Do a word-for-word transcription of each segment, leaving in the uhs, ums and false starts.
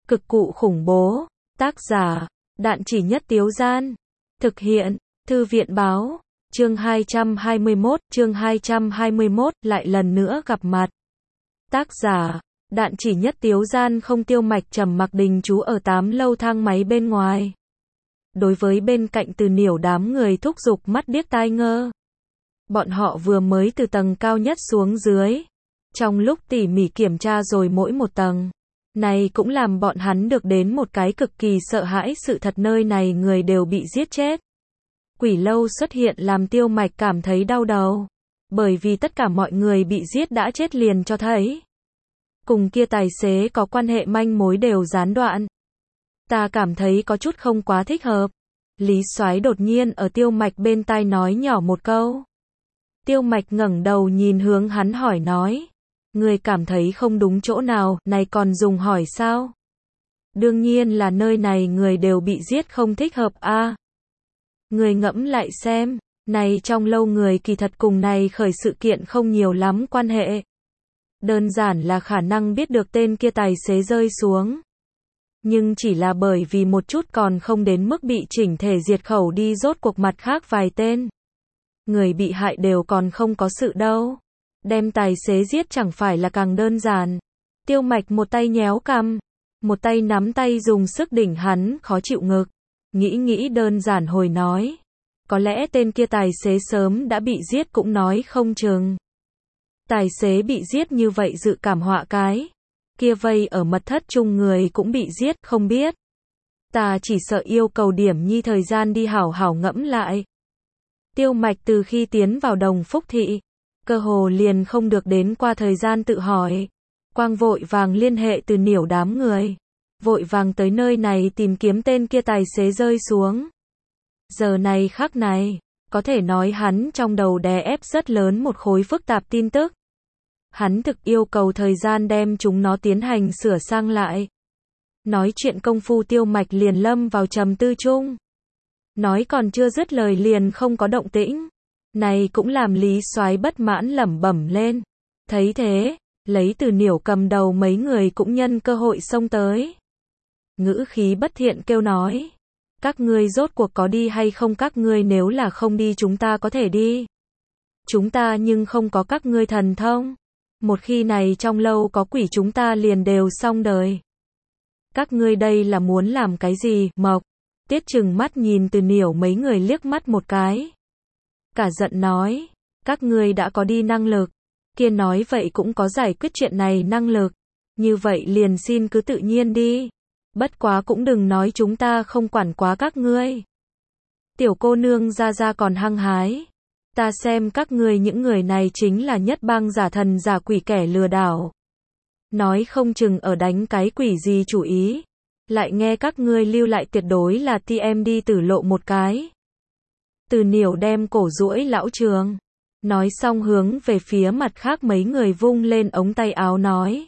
Cực cụ khủng bố. Tác giả, Đạn Chỉ Nhất Tiếu Gian. Thực hiện, Thư viện báo. Chương hai trăm hai mươi mốt, chương hai trăm hai mươi mốt, lại lần nữa gặp mặt. Tác giả, Đạn Chỉ Nhất Tiếu Gian. Không. Tiêu Mạch trầm mặc đình trú ở tám lâu thang máy bên ngoài. Đối với bên cạnh Từ Niểu đám người thúc giục mắt điếc tai ngơ. Bọn họ vừa mới từ tầng cao nhất xuống dưới. Trong lúc tỉ mỉ kiểm tra rồi mỗi một tầng. Này cũng làm bọn hắn được đến một cái cực kỳ sợ hãi, sự thật nơi này người đều bị giết chết. Quỷ lâu xuất hiện làm Tiêu Mạch cảm thấy đau đầu. Bởi vì tất cả mọi người bị giết đã chết liền cho thấy. Cùng kia tài xế có quan hệ manh mối đều gián đoạn. Ta cảm thấy có chút không quá thích hợp. Lý Soái đột nhiên ở Tiêu Mạch bên tai nói nhỏ một câu. Tiêu Mạch ngẩng đầu nhìn hướng hắn hỏi nói. Người cảm thấy không đúng chỗ nào, này còn dùng hỏi sao? Đương nhiên là nơi này người đều bị giết không thích hợp a. À, người ngẫm lại xem, này trong lâu người kỳ thật cùng này khởi sự kiện không nhiều lắm quan hệ. Đơn giản là khả năng biết được tên kia tài xế rơi xuống. Nhưng chỉ là bởi vì một chút còn không đến mức bị chỉnh thể diệt khẩu đi, rốt cuộc mặt khác vài tên. Người bị hại đều còn không có sự đâu. Đem tài xế giết chẳng phải là càng đơn giản. Tiêu Mạch một tay nhéo cằm, một tay nắm tay dùng sức đỉnh hắn khó chịu ngực. Nghĩ nghĩ đơn giản hồi nói. Có lẽ tên kia tài xế sớm đã bị giết cũng nói không chừng. Tài xế bị giết như vậy dự cảm họa cái. Kia vây ở mật thất chung người cũng bị giết, không biết. Ta chỉ sợ yêu cầu điểm nhi thời gian đi hảo hảo ngẫm lại. Tiêu Mạch từ khi tiến vào Đồng Phúc Thị, cơ hồ liền không được đến qua thời gian tự hỏi. Quang vội vàng liên hệ Từ Niểu đám người. Vội vàng tới nơi này tìm kiếm tên kia tài xế rơi xuống. Giờ này khắc này, có thể nói hắn trong đầu đè ép rất lớn một khối phức tạp tin tức. Hắn thực yêu cầu thời gian đem chúng nó tiến hành sửa sang lại. Nói chuyện công phu Tiêu Mạch liền lâm vào trầm tư chung. Nói còn chưa dứt lời liền không có động tĩnh. Này cũng làm Lý Soái bất mãn lẩm bẩm lên. Thấy thế, lấy Từ Niểu cầm đầu mấy người cũng nhân cơ hội xông tới. Ngữ khí bất thiện kêu nói. Các ngươi rốt cuộc có đi hay không? Các ngươi nếu là không đi chúng ta có thể đi. Chúng ta nhưng không có các ngươi thần thông. Một khi này trong lâu có quỷ chúng ta liền đều xong đời. Các ngươi đây là muốn làm cái gì? Mộc Tiết trừng mắt nhìn Từ Niểu mấy người liếc mắt một cái. Cả giận nói, các ngươi đã có đi năng lực, kia nói vậy cũng có giải quyết chuyện này năng lực, như vậy liền xin cứ tự nhiên đi, bất quá cũng đừng nói chúng ta không quản quá các ngươi. Tiểu cô nương ra ra còn hăng hái, ta xem các ngươi những người này chính là nhất bang giả thần giả quỷ kẻ lừa đảo. Nói không chừng ở đánh cái quỷ gì chủ ý, lại nghe các ngươi lưu lại tuyệt đối là ti em đi tử lộ một cái. Từ Niểu đem cổ duỗi lão trường. Nói xong hướng về phía mặt khác mấy người vung lên ống tay áo nói.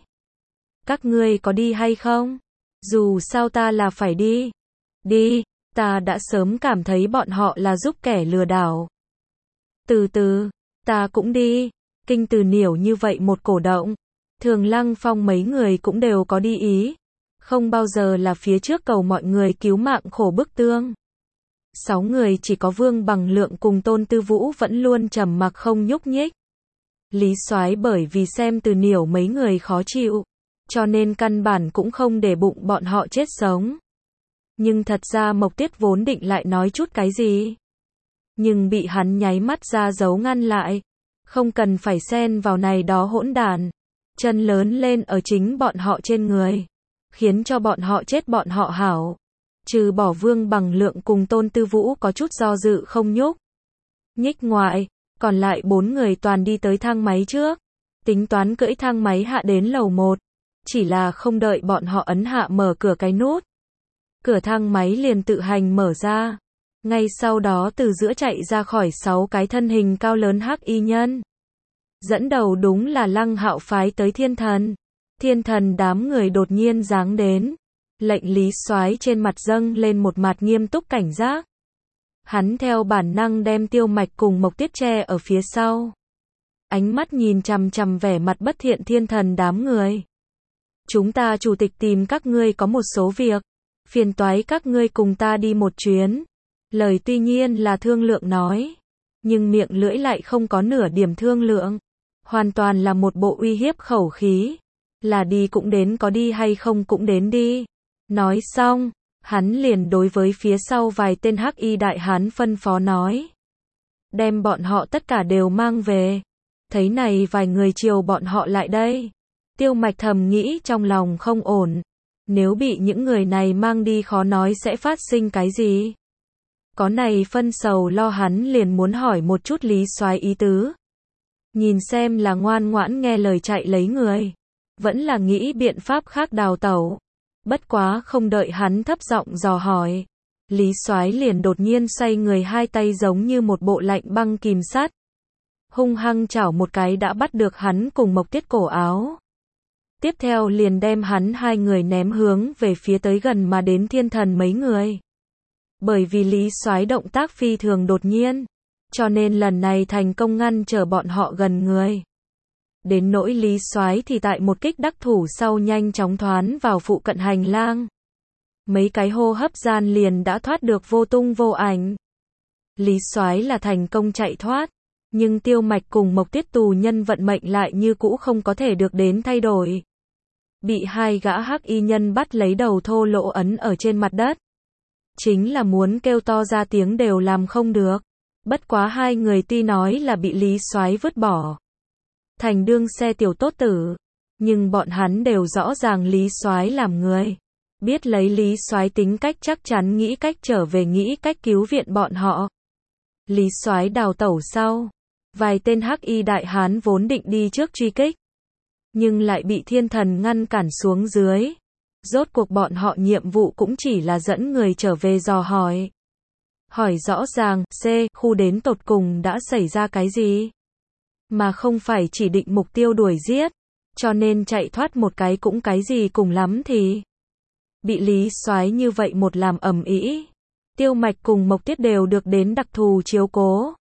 Các ngươi có đi hay không? Dù sao ta là phải đi. Đi, ta đã sớm cảm thấy bọn họ là giúp kẻ lừa đảo. Từ từ, ta cũng đi. Kinh Từ Niểu như vậy một cổ động. Thường Lăng Phong mấy người cũng đều có đi ý. Không bao giờ là phía trước cầu mọi người cứu mạng khổ bức tương. Sáu người chỉ có Vương Bằng Lượng cùng Tôn Tư Vũ vẫn luôn trầm mặc không nhúc nhích. Lý Soái bởi vì xem Từ Niểu mấy người khó chịu, cho nên căn bản cũng không để bụng bọn họ chết sống. Nhưng thật ra Mộc Tiết vốn định lại nói chút cái gì, nhưng bị hắn nháy mắt ra dấu ngăn lại. Không cần phải xen vào này đó hỗn đản. Chân lớn lên ở chính bọn họ trên người, khiến cho bọn họ chết bọn họ hảo. Trừ bỏ Vương Bằng Lượng cùng Tôn Tư Vũ có chút do dự không nhúc nhích ngoại, còn lại bốn người toàn đi tới thang máy trước, tính toán cưỡi thang máy hạ đến lầu một, chỉ là không đợi bọn họ ấn hạ mở cửa cái nút, cửa thang máy liền tự hành mở ra, ngay sau đó từ giữa chạy ra khỏi sáu cái thân hình cao lớn hắc y nhân. Dẫn đầu đúng là Lăng Hạo phái tới Thiên Thần. Thiên Thần đám người đột nhiên giáng đến. Lệnh Lý Soái trên mặt dâng lên một mặt nghiêm túc cảnh giác. Hắn theo bản năng đem Tiêu Mạch cùng Mộc Tiết che ở phía sau. Ánh mắt nhìn chằm chằm vẻ mặt bất thiện Thiên Thần đám người. Chúng ta chủ tịch tìm các ngươi có một số việc. Phiền toái các ngươi cùng ta đi một chuyến. Lời tuy nhiên là thương lượng nói. Nhưng miệng lưỡi lại không có nửa điểm thương lượng. Hoàn toàn là một bộ uy hiếp khẩu khí. Là đi cũng đến, có đi hay không cũng đến đi. Nói xong, hắn liền đối với phía sau vài tên hắc y đại hán phân phó nói. Đem bọn họ tất cả đều mang về. Thấy này vài người chiều bọn họ lại đây. Tiêu Mạch thầm nghĩ trong lòng không ổn. Nếu bị những người này mang đi khó nói sẽ phát sinh cái gì. Có này phân sầu lo hắn liền muốn hỏi một chút Lý Soái ý tứ. Nhìn xem là ngoan ngoãn nghe lời chạy lấy người. Vẫn là nghĩ biện pháp khác đào tẩu. Bất quá không đợi hắn thấp giọng dò hỏi. Lý Soái liền đột nhiên xoay người, hai tay giống như một bộ lạnh băng kìm sát. Hung hăng chảo một cái đã bắt được hắn cùng Mộc Tiết cổ áo. Tiếp theo liền đem hắn hai người ném hướng về phía tới gần mà đến Thiên Thần mấy người. Bởi vì Lý Soái động tác phi thường đột nhiên, cho nên lần này thành công ngăn trở bọn họ gần người. Đến nỗi Lý Soái thì tại một kích đắc thủ sau nhanh chóng thoán vào phụ cận hành lang. Mấy cái hô hấp gian liền đã thoát được vô tung vô ảnh. Lý Soái là thành công chạy thoát, nhưng Tiêu Mạch cùng Mộc Tiết tù nhân vận mệnh lại như cũ không có thể được đến thay đổi. Bị hai gã hắc y nhân bắt lấy đầu thô lỗ ấn ở trên mặt đất. Chính là muốn kêu to ra tiếng đều làm không được. Bất quá hai người tuy nói là bị Lý Soái vứt bỏ thành đương xe tiểu tốt tử, nhưng bọn hắn đều rõ ràng Lý Soái làm người. Biết lấy Lý Soái tính cách chắc chắn nghĩ cách trở về, nghĩ cách cứu viện bọn họ. Lý Soái đào tẩu sau, vài tên hắc y đại hán vốn định đi trước truy kích, nhưng lại bị Thiên Thần ngăn cản xuống dưới. Rốt cuộc bọn họ nhiệm vụ cũng chỉ là dẫn người trở về dò hỏi. Hỏi rõ ràng, C, khu đến tột cùng đã xảy ra cái gì? Mà không phải chỉ định mục tiêu đuổi giết. Cho nên chạy thoát một cái cũng cái gì, cùng lắm thì bị Lý Soái như vậy một làm ầm ĩ. Tiêu Mạch cùng Mộc Tiết đều được đến đặc thù chiếu cố.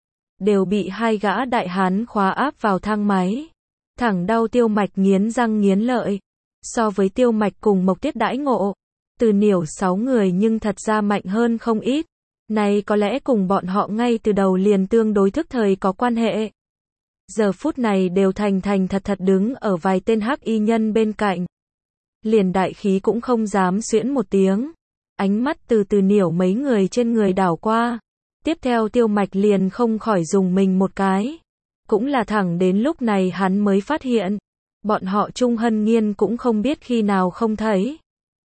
Đều bị hai gã đại hán khóa áp vào thang máy. Thẳng đau Tiêu Mạch nghiến răng nghiến lợi. So với Tiêu Mạch cùng Mộc Tiết đãi ngộ, Từ Niểu sáu người nhưng thật ra mạnh hơn không ít. Này có lẽ cùng bọn họ ngay từ đầu liền tương đối thức thời có quan hệ. Giờ phút này đều thành thành thật thật đứng ở vài tên hắc y nhân bên cạnh. Liền đại khí cũng không dám xuyễn một tiếng. Ánh mắt từ Từ Niểu mấy người trên người đảo qua. Tiếp theo Tiêu Mạch liền không khỏi dùng mình một cái. Cũng là thẳng đến lúc này hắn mới phát hiện. Bọn họ Trung Hân Nghiên cũng không biết khi nào không thấy.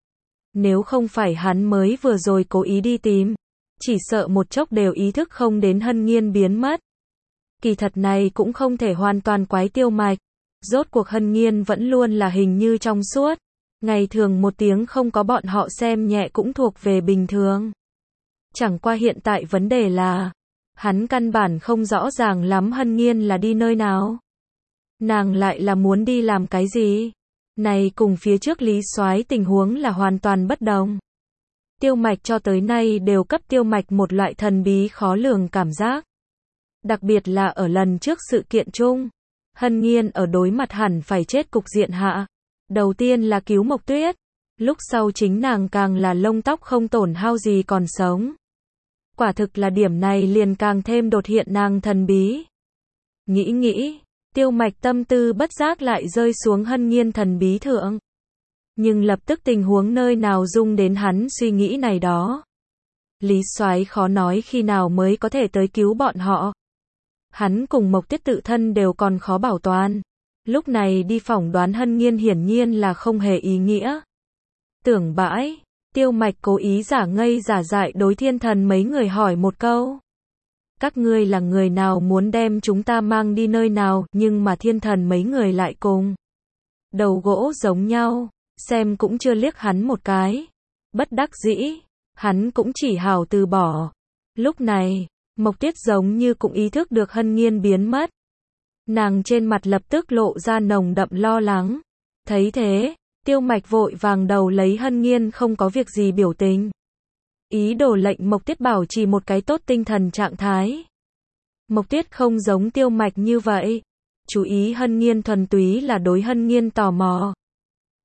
Nếu không phải hắn mới vừa rồi cố ý đi tìm, chỉ sợ một chốc đều ý thức không đến Hân Nghiên biến mất. Kỳ thật này cũng không thể hoàn toàn quái Tiêu Mạch. Rốt cuộc Hân Nghiên vẫn luôn là hình như trong suốt. Ngày thường một tiếng không có bọn họ xem nhẹ cũng thuộc về bình thường. Chẳng qua hiện tại vấn đề là, hắn căn bản không rõ ràng lắm Hân Nghiên là đi nơi nào. Nàng lại là muốn đi làm cái gì? Này cùng phía trước Lý Soái tình huống là hoàn toàn bất đồng. Tiêu Mạch cho tới nay đều cấp Tiêu Mạch một loại thần bí khó lường cảm giác. Đặc biệt là ở lần trước sự kiện chung, Hân Nghiên ở đối mặt hẳn phải chết cục diện hạ. Đầu tiên là cứu Mộc Tuyết, lúc sau chính nàng càng là lông tóc không tổn hao gì còn sống. Quả thực là điểm này liền càng thêm đột hiện nàng thần bí. Nghĩ nghĩ, Tiêu Mạch tâm tư bất giác lại rơi xuống Hân Nghiên thần bí thượng. Nhưng lập tức tình huống nơi nào dung đến hắn suy nghĩ này đó. Lý Soái khó nói khi nào mới có thể tới cứu bọn họ. Hắn cùng Mộc Tiết tự thân đều còn khó bảo toàn. Lúc này đi phỏng đoán Hân Nghiên hiển nhiên là không hề ý nghĩa. Tưởng bãi, Tiêu Mạch cố ý giả ngây giả dại đối Thiên Thần mấy người hỏi một câu. Các ngươi là người nào, muốn đem chúng ta mang đi nơi nào? Nhưng mà Thiên Thần mấy người lại cùng đầu gỗ giống nhau, xem cũng chưa liếc hắn một cái. Bất đắc dĩ, hắn cũng chỉ hào từ bỏ. Lúc này, Mộc Tiết giống như cũng ý thức được Hân Nghiên biến mất. Nàng trên mặt lập tức lộ ra nồng đậm lo lắng. Thấy thế, Tiêu Mạch vội vàng đầu lấy Hân Nghiên không có việc gì biểu tình. Ý đồ lệnh Mộc Tiết bảo trì một cái tốt tinh thần trạng thái. Mộc Tiết không giống Tiêu Mạch như vậy. Chú ý Hân Nghiên thuần túy là đối Hân Nghiên tò mò.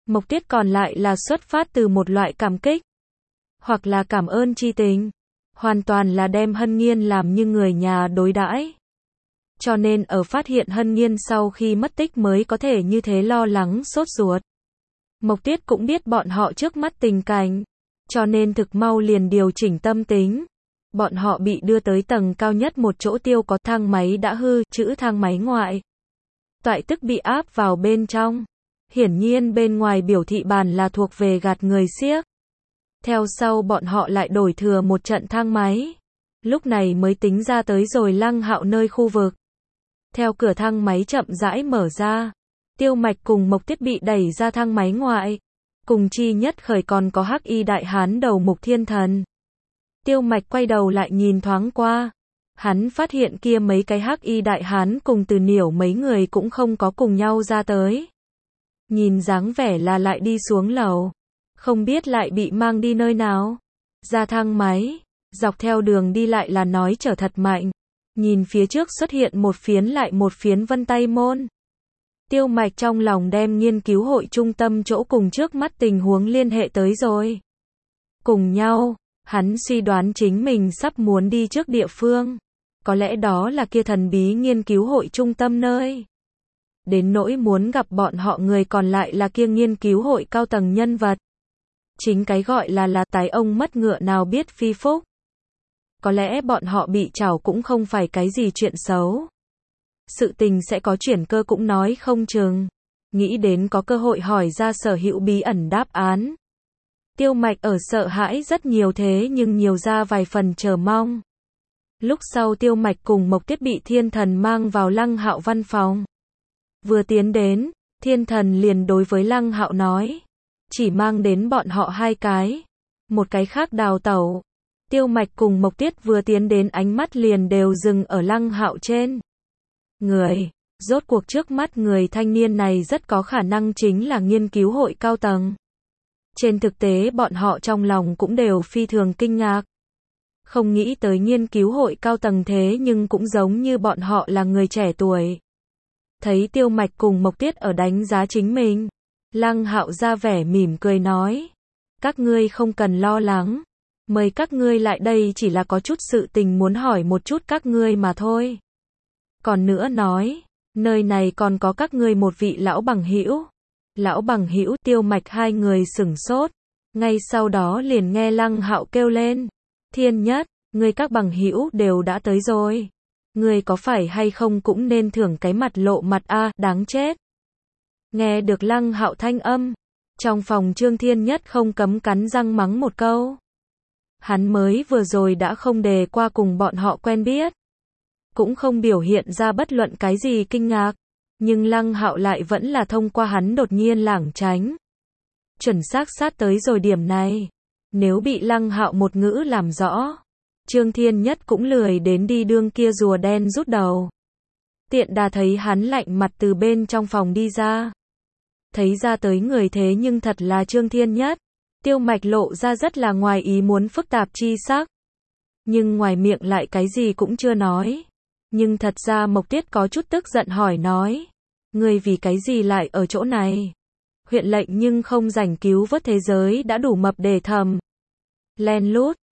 Mộc Tiết còn lại là xuất phát từ một loại cảm kích, hoặc là cảm ơn chi tình, hoàn toàn là đem Hân Nghiên làm như người nhà đối đãi. Cho nên ở phát hiện Hân Nghiên sau khi mất tích mới có thể như thế lo lắng sốt ruột. Mộc Tiết cũng biết bọn họ trước mắt tình cảnh, cho nên thực mau liền điều chỉnh tâm tính. Bọn họ bị đưa tới tầng cao nhất một chỗ tiêu có thang máy đã hư, chữ thang máy ngoại. Toại tức bị áp vào bên trong. Hiển nhiên bên ngoài biểu thị bàn là thuộc về gạt người xiếc. Theo sau bọn họ lại đổi thừa một trận thang máy. Lúc này mới tính ra tới rồi Lăng Hạo nơi khu vực. Theo cửa thang máy chậm rãi mở ra. Tiêu Mạch cùng Mộc Tiết bị đẩy ra thang máy ngoại. Cùng chi nhất khởi còn có hắc y đại hán đầu mục thiên thần. Tiêu Mạch quay đầu lại nhìn thoáng qua. Hắn phát hiện kia mấy cái hắc y đại hán cùng Từ Niểu mấy người cũng không có cùng nhau ra tới. Nhìn dáng vẻ là lại đi xuống lầu. Không biết lại bị mang đi nơi nào. Ra thang máy. Dọc theo đường đi lại là nói trở thật mạnh. Nhìn phía trước xuất hiện một phiến lại một phiến vân tay môn. Tiêu Mạch trong lòng đem nghiên cứu hội trung tâm chỗ cùng trước mắt tình huống liên hệ tới rồi. Cùng nhau, hắn suy đoán chính mình sắp muốn đi trước địa phương. Có lẽ đó là kia thần bí nghiên cứu hội trung tâm nơi. Đến nỗi muốn gặp bọn họ người còn lại là kia nghiên cứu hội cao tầng nhân vật. Chính cái gọi là là tái ông mất ngựa nào biết phi phúc. Có lẽ bọn họ bị trảo cũng không phải cái gì chuyện xấu. Sự tình sẽ có chuyển cơ cũng nói không chừng. Nghĩ đến có cơ hội hỏi ra sở hữu bí ẩn đáp án. Tiêu Mạch ở sợ hãi rất nhiều thế nhưng nhiều ra vài phần chờ mong. Lúc sau Tiêu Mạch cùng Mộc Tiết bị thiên thần mang vào Lăng Hạo văn phòng. Vừa tiến đến, thiên thần liền đối với Lăng Hạo nói. Chỉ mang đến bọn họ hai cái. Một cái khác đào tẩu. Tiêu Mạch cùng Mộc Tiết vừa tiến đến ánh mắt liền đều dừng ở Lăng Hạo trên. Người, rốt cuộc trước mắt người thanh niên này rất có khả năng chính là nghiên cứu hội cao tầng. Trên thực tế bọn họ trong lòng cũng đều phi thường kinh ngạc. Không nghĩ tới nghiên cứu hội cao tầng thế nhưng cũng giống như bọn họ là người trẻ tuổi. Thấy Tiêu Mạch cùng Mộc Tiết ở đánh giá chính mình. Lăng Hạo ra vẻ mỉm cười nói. Các ngươi không cần lo lắng. Mời các ngươi lại đây chỉ là có chút sự tình muốn hỏi một chút các ngươi mà thôi. Còn nữa nói, nơi này còn có các ngươi một vị lão bằng hữu. Lão bằng hữu Tiêu Mạch hai người sửng sốt. Ngay sau đó liền nghe Lăng Hạo kêu lên. Thiên Nhất, ngươi các bằng hữu đều đã tới rồi. Ngươi có phải hay không cũng nên thưởng cái mặt lộ mặt a, đáng chết. Nghe được Lăng Hạo thanh âm. Trong phòng Trương Thiên Nhất không cấm cắn răng mắng một câu. Hắn mới vừa rồi đã không đề qua cùng bọn họ quen biết. Cũng không biểu hiện ra bất luận cái gì kinh ngạc. Nhưng Lăng Hạo lại vẫn là thông qua hắn đột nhiên lảng tránh. Chuẩn xác sát tới rồi điểm này. Nếu bị Lăng Hạo một ngữ làm rõ. Trương Thiên Nhất cũng lười đến đi đương kia rùa đen rút đầu. Tiện đà thấy hắn lạnh mặt từ bên trong phòng đi ra. Thấy ra tới người thế nhưng thật là Trương Thiên Nhất. Tiêu Mạch lộ ra rất là ngoài ý muốn phức tạp chi sắc. Nhưng ngoài miệng lại cái gì cũng chưa nói. Nhưng thật ra Mộc Tiết có chút tức giận hỏi nói. Ngươi vì cái gì lại ở chỗ này? Huyện lệnh nhưng không rảnh cứu vớt thế giới đã đủ mập để thầm. Len lút,